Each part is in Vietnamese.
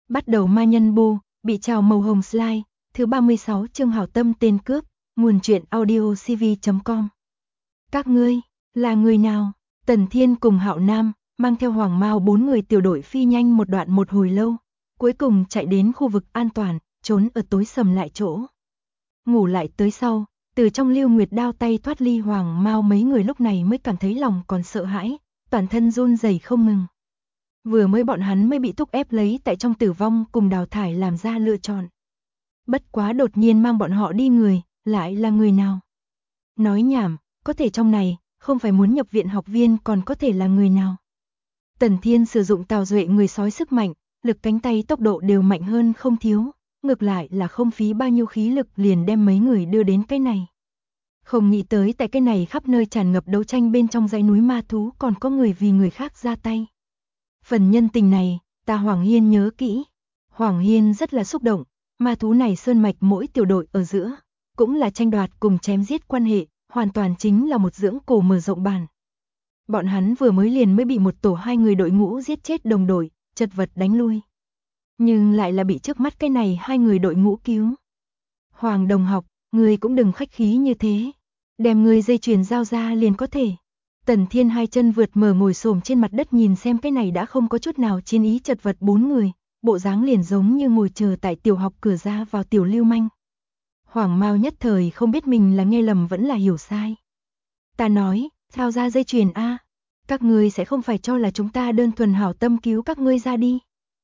Bắt đầu ma nhân bô, bị trào màu hồng slide, thứ 36 chương hảo tâm tên cướp, nguồn truyện audio cv.com. Các ngươi, là người nào? Tần Thiên cùng Hạo Nam, mang theo Hoàng Mao 4 người tiểu đội phi nhanh một đoạn một hồi lâu, cuối cùng chạy đến khu vực an toàn, trốn ở tối sầm lại chỗ. Ngủ lại tới sau, từ trong Lưu Nguyệt đao tay thoát ly Hoàng Mao mấy người lúc này mới cảm thấy lòng còn sợ hãi, toàn thân run rẩy không ngừng. Vừa mới bọn hắn mới bị thúc ép lấy tại trong tử vong cùng đào thải làm ra lựa chọn. Bất quá đột nhiên mang bọn họ đi người, lại là người nào? Nói nhảm, có thể trong này, không phải muốn nhập viện học viên còn có thể là người nào? Tần Thiên sử dụng Tào Duệ người sói sức mạnh, lực cánh tay tốc độ đều mạnh hơn không thiếu, ngược lại là không phí bao nhiêu khí lực liền đem mấy người đưa đến cái này. Không nghĩ tới tại cái này khắp nơi tràn ngập đấu tranh bên trong dãy núi ma thú còn có người vì người khác ra tay. Phần nhân tình này, ta Hoàng Hiên nhớ kỹ. Hoàng Hiên rất là xúc động, ma thú này sơn mạch mỗi tiểu đội ở giữa, cũng là tranh đoạt cùng chém giết quan hệ, hoàn toàn chính là một dưỡng cổ mở rộng bàn. Bọn hắn vừa mới bị một tổ 2 người đội ngũ giết chết đồng đội, chật vật đánh lui. Nhưng lại là bị trước mắt cái này 2 người đội ngũ cứu. Hoàng đồng học, ngươi cũng đừng khách khí như thế. Đem ngươi dây chuyền giao ra liền có thể. Tần Thiên hai chân vượt mở ngồi xổm trên mặt đất nhìn xem cái này đã không có chút nào chiến ý chật vật 4 người, bộ dáng liền giống như ngồi chờ tại tiểu học cửa ra vào tiểu lưu manh. Hoàng Mao nhất thời không biết mình là nghe lầm vẫn là hiểu sai. Ta nói, giao ra dây chuyền a, các ngươi sẽ không phải cho là chúng ta đơn thuần hảo tâm cứu các ngươi ra đi.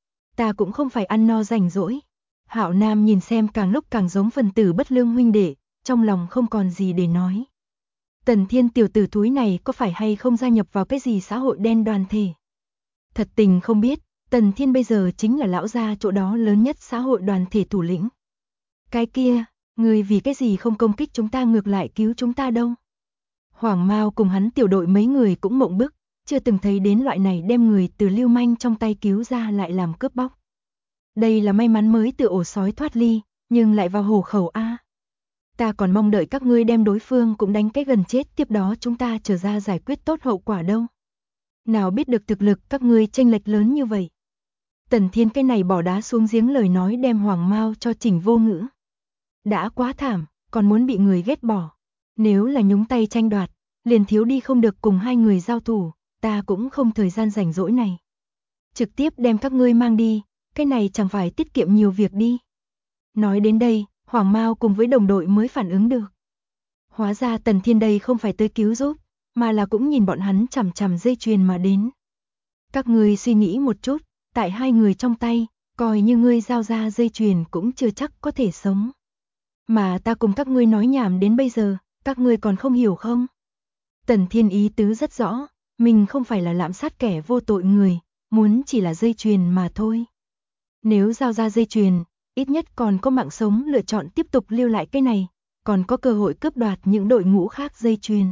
Ta cũng không phải ăn no rảnh rỗi. Hạo Nam nhìn xem càng lúc càng giống phần tử bất lương huynh đệ, trong lòng không còn gì để nói. Tần Thiên tiểu tử thúi này có phải hay không gia nhập vào cái gì xã hội đen đoàn thể? Thật tình không biết, Tần Thiên bây giờ chính là lão gia chỗ đó lớn nhất xã hội đoàn thể thủ lĩnh. Cái kia, người vì cái gì không công kích chúng ta ngược lại cứu chúng ta đâu? Hoàng Mao cùng hắn tiểu đội mấy người cũng mộng bức, chưa từng thấy đến loại này đem người từ lưu manh trong tay cứu ra lại làm cướp bóc. Đây là may mắn mới từ ổ sói thoát ly, nhưng lại vào hổ khẩu a. Ta còn mong đợi các ngươi đem đối phương cũng đánh cái gần chết, tiếp đó chúng ta trở ra giải quyết tốt hậu quả đâu. Nào biết được thực lực các ngươi chênh lệch lớn như vậy. Tần Thiên cái này bỏ đá xuống giếng lời nói đem Hoàng Mao cho chỉnh vô ngữ. Đã quá thảm, còn muốn bị người ghét bỏ. Nếu là nhúng tay tranh đoạt, liền thiếu đi không được cùng 2 người giao thủ, ta cũng không thời gian rảnh rỗi này. Trực tiếp đem các ngươi mang đi, cái này chẳng phải tiết kiệm nhiều việc đi. Nói đến đây, Hoàng Mao cùng với đồng đội mới phản ứng được. Hóa ra Tần Thiên đây không phải tới cứu giúp, mà là cũng nhìn bọn hắn chằm chằm dây chuyền mà đến. Các ngươi suy nghĩ một chút, tại 2 người trong tay, coi như ngươi giao ra dây chuyền cũng chưa chắc có thể sống. Mà ta cùng các ngươi nói nhảm đến bây giờ, các ngươi còn không hiểu không? Tần Thiên ý tứ rất rõ, mình không phải là lạm sát kẻ vô tội người, muốn chỉ là dây chuyền mà thôi. Nếu giao ra dây chuyền, ít nhất còn có mạng sống lựa chọn tiếp tục lưu lại cái này, còn có cơ hội cướp đoạt những đội ngũ khác dây chuyền.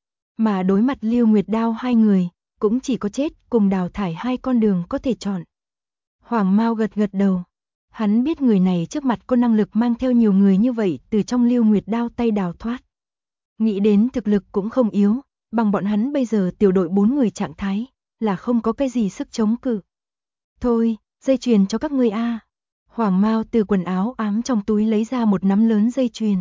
Mà đối mặt Lưu Nguyệt đao 2 người, cũng chỉ có chết cùng đào thải 2 con đường có thể chọn. Hoàng Mao gật gật đầu. Hắn biết người này trước mặt có năng lực mang theo nhiều người như vậy từ trong Lưu Nguyệt đao tay đào thoát. Nghĩ đến thực lực cũng không yếu, bằng bọn hắn bây giờ tiểu đội 4 người trạng thái, là không có cái gì sức chống cự. Thôi, dây chuyền cho các ngươi a. Hoàng Mao từ quần áo ám trong túi lấy ra một nắm lớn dây chuyền.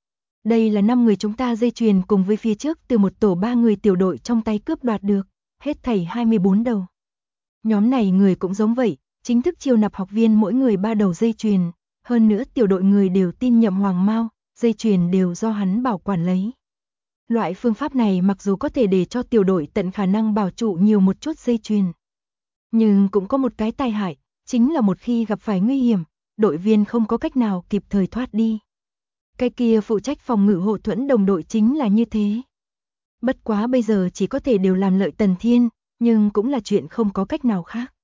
Đây là 5 người chúng ta dây chuyền cùng với phía trước từ một tổ 3 người tiểu đội trong tay cướp đoạt được, hết thảy 24 đầu. Nhóm này người cũng giống vậy, chính thức chiêu nạp học viên mỗi người 3 đầu dây chuyền, hơn nữa tiểu đội người đều tin nhậm Hoàng Mao, dây chuyền đều do hắn bảo quản lấy. Loại phương pháp này mặc dù có thể để cho tiểu đội tận khả năng bảo trụ nhiều một chút dây chuyền, nhưng cũng có một cái tai hại, chính là một khi gặp phải nguy hiểm, đội viên không có cách nào kịp thời thoát đi. Cái kia phụ trách phòng ngự hộ thuẫn đồng đội chính là như thế. Bất quá bây giờ chỉ có thể đều làm lợi Tần Thiên, nhưng cũng là chuyện không có cách nào khác.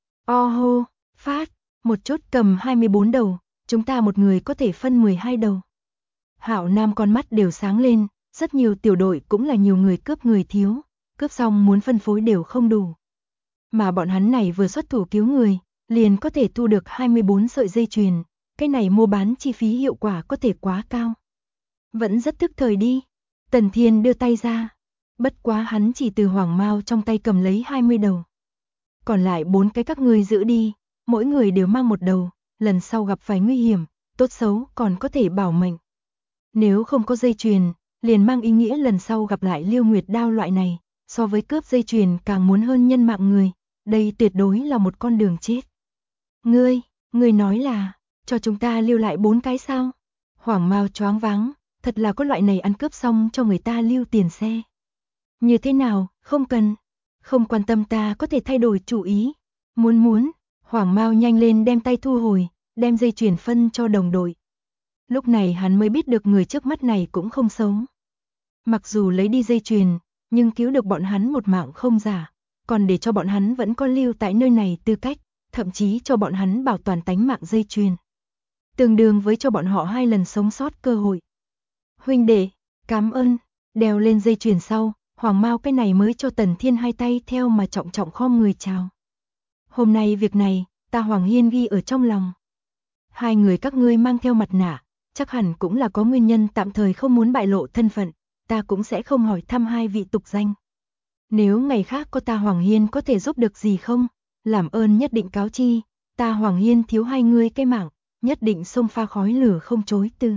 Hô, phát, một chút cầm 24 đầu, chúng ta một người có thể phân 12 đầu. Hạo Nam con mắt đều sáng lên, rất nhiều tiểu đội cũng là nhiều người cướp người thiếu, cướp xong muốn phân phối đều không đủ. Mà bọn hắn này vừa xuất thủ cứu người, liền có thể thu được 24 sợi dây chuyền, cái này mua bán chi phí hiệu quả có thể quá cao. Vẫn rất thức thời đi. Tần Thiên đưa tay ra, bất quá hắn chỉ từ Hoàng Mao trong tay cầm lấy 20 đầu. Còn lại 4 cái các ngươi giữ đi, mỗi người đều mang một đầu, lần sau gặp phải nguy hiểm, tốt xấu còn có thể bảo mệnh. Nếu không có dây chuyền, liền mang ý nghĩa lần sau gặp lại Liêu Nguyệt đao loại này, so với cướp dây chuyền càng muốn hơn nhân mạng người, đây tuyệt đối là một con đường chết. Ngươi nói là, cho chúng ta lưu lại 4 cái sao? Hoàng Mao choáng váng, thật là có loại này ăn cướp xong cho người ta lưu tiền xe. Như thế nào, không cần, không quan tâm ta có thể thay đổi chủ ý. Muốn, Hoàng Mao nhanh lên đem tay thu hồi, đem dây chuyền phân cho đồng đội. Lúc này hắn mới biết được người trước mắt này cũng không xấu. Mặc dù lấy đi dây chuyền, nhưng cứu được bọn hắn một mạng không giả, còn để cho bọn hắn vẫn có lưu tại nơi này tư cách, thậm chí cho bọn hắn bảo toàn tánh mạng dây chuyền. Tương đương với cho bọn họ 2 lần sống sót cơ hội. Huynh đệ, cảm ơn, đeo lên dây chuyền sau, Hoàng Mao cái này mới cho Tần Thiên 2 tay theo mà trọng trọng khom người chào. Hôm nay việc này, ta Hoàng Hiên ghi ở trong lòng. 2 người các ngươi mang theo mặt nạ, chắc hẳn cũng là có nguyên nhân tạm thời không muốn bại lộ thân phận, ta cũng sẽ không hỏi thăm 2 vị tục danh. Nếu ngày khác có ta Hoàng Hiên có thể giúp được gì không, làm ơn nhất định cáo chi, ta Hoàng Hiên thiếu 2 người cái mạng, nhất định xông pha khói lửa không chối từ.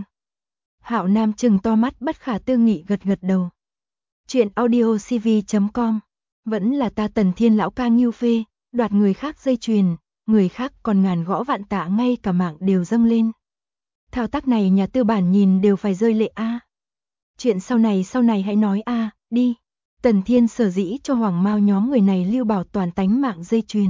Hạo Nam trừng to mắt bất khả tư nghị gật gật đầu. Chuyện audiocv.com, vẫn là ta Tần Thiên lão ca Ngưu phê, đoạt người khác dây chuyền, người khác còn ngàn gõ vạn tạ ngay cả mạng đều dâng lên. Thao tác này nhà tư bản nhìn đều phải rơi lệ a. Chuyện sau này hãy nói a, đi. Tần Thiên sở dĩ cho Hoàng Mao nhóm người này lưu bảo toàn tánh mạng dây chuyền.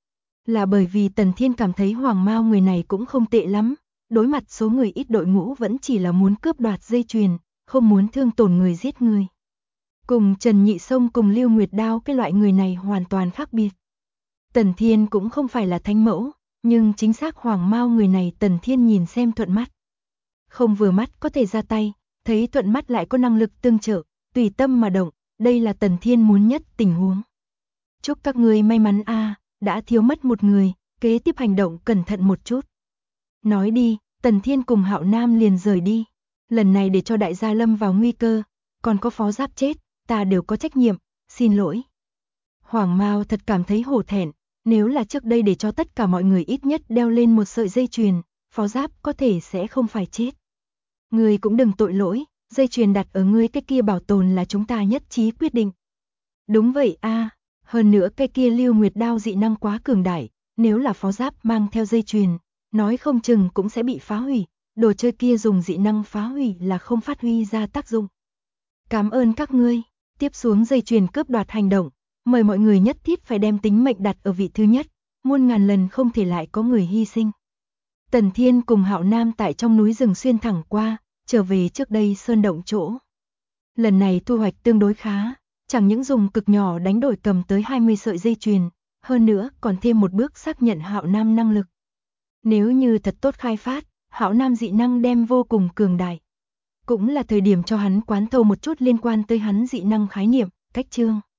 Là bởi vì Tần Thiên cảm thấy Hoàng Mao người này cũng không tệ lắm, đối mặt số người ít đội ngũ vẫn chỉ là muốn cướp đoạt dây chuyền, không muốn thương tổn người giết người. Cùng Trần Nhị Sông cùng Liêu Nguyệt Đao cái loại người này hoàn toàn khác biệt. Tần Thiên cũng không phải là thánh mẫu, nhưng chính xác Hoàng Mao người này Tần Thiên nhìn xem thuận mắt. Không vừa mắt có thể ra tay, thấy thuận mắt lại có năng lực tương trợ, tùy tâm mà động, đây là Tần Thiên muốn nhất tình huống. Chúc các ngươi may mắn a, đã thiếu mất một người, kế tiếp hành động cẩn thận một chút. Nói đi, Tần Thiên cùng Hạo Nam liền rời đi. Lần này để cho đại gia lâm vào nguy cơ, còn có Phó Giáp chết, ta đều có trách nhiệm, xin lỗi. Hoàng Mao thật cảm thấy hổ thẹn, nếu là trước đây để cho tất cả mọi người ít nhất đeo lên một sợi dây chuyền, Phó Giáp có thể sẽ không phải chết. Ngươi cũng đừng tội lỗi, dây chuyền đặt ở ngươi cái kia bảo tồn là chúng ta nhất trí quyết định. Đúng vậy a, hơn nữa cái kia Lưu Nguyệt đao dị năng quá cường đại, nếu là Phó Giáp mang theo dây chuyền, nói không chừng cũng sẽ bị phá hủy, đồ chơi kia dùng dị năng phá hủy là không phát huy ra tác dụng. Cảm ơn các ngươi, tiếp xuống dây chuyền cướp đoạt hành động, mời mọi người nhất thiết phải đem tính mệnh đặt ở vị thứ nhất, muôn ngàn lần không thể lại có người hy sinh. Tần Thiên cùng Hạo Nam tại trong núi rừng xuyên thẳng qua, trở về trước đây sơn động chỗ. Lần này thu hoạch tương đối khá, chẳng những dùng cực nhỏ đánh đổi cầm tới 20 sợi dây chuyền, hơn nữa còn thêm một bước xác nhận Hạo Nam năng lực. Nếu như thật tốt khai phát, Hạo Nam dị năng đem vô cùng cường đại. Cũng là thời điểm cho hắn quán thâu một chút liên quan tới hắn dị năng khái niệm, cách chương.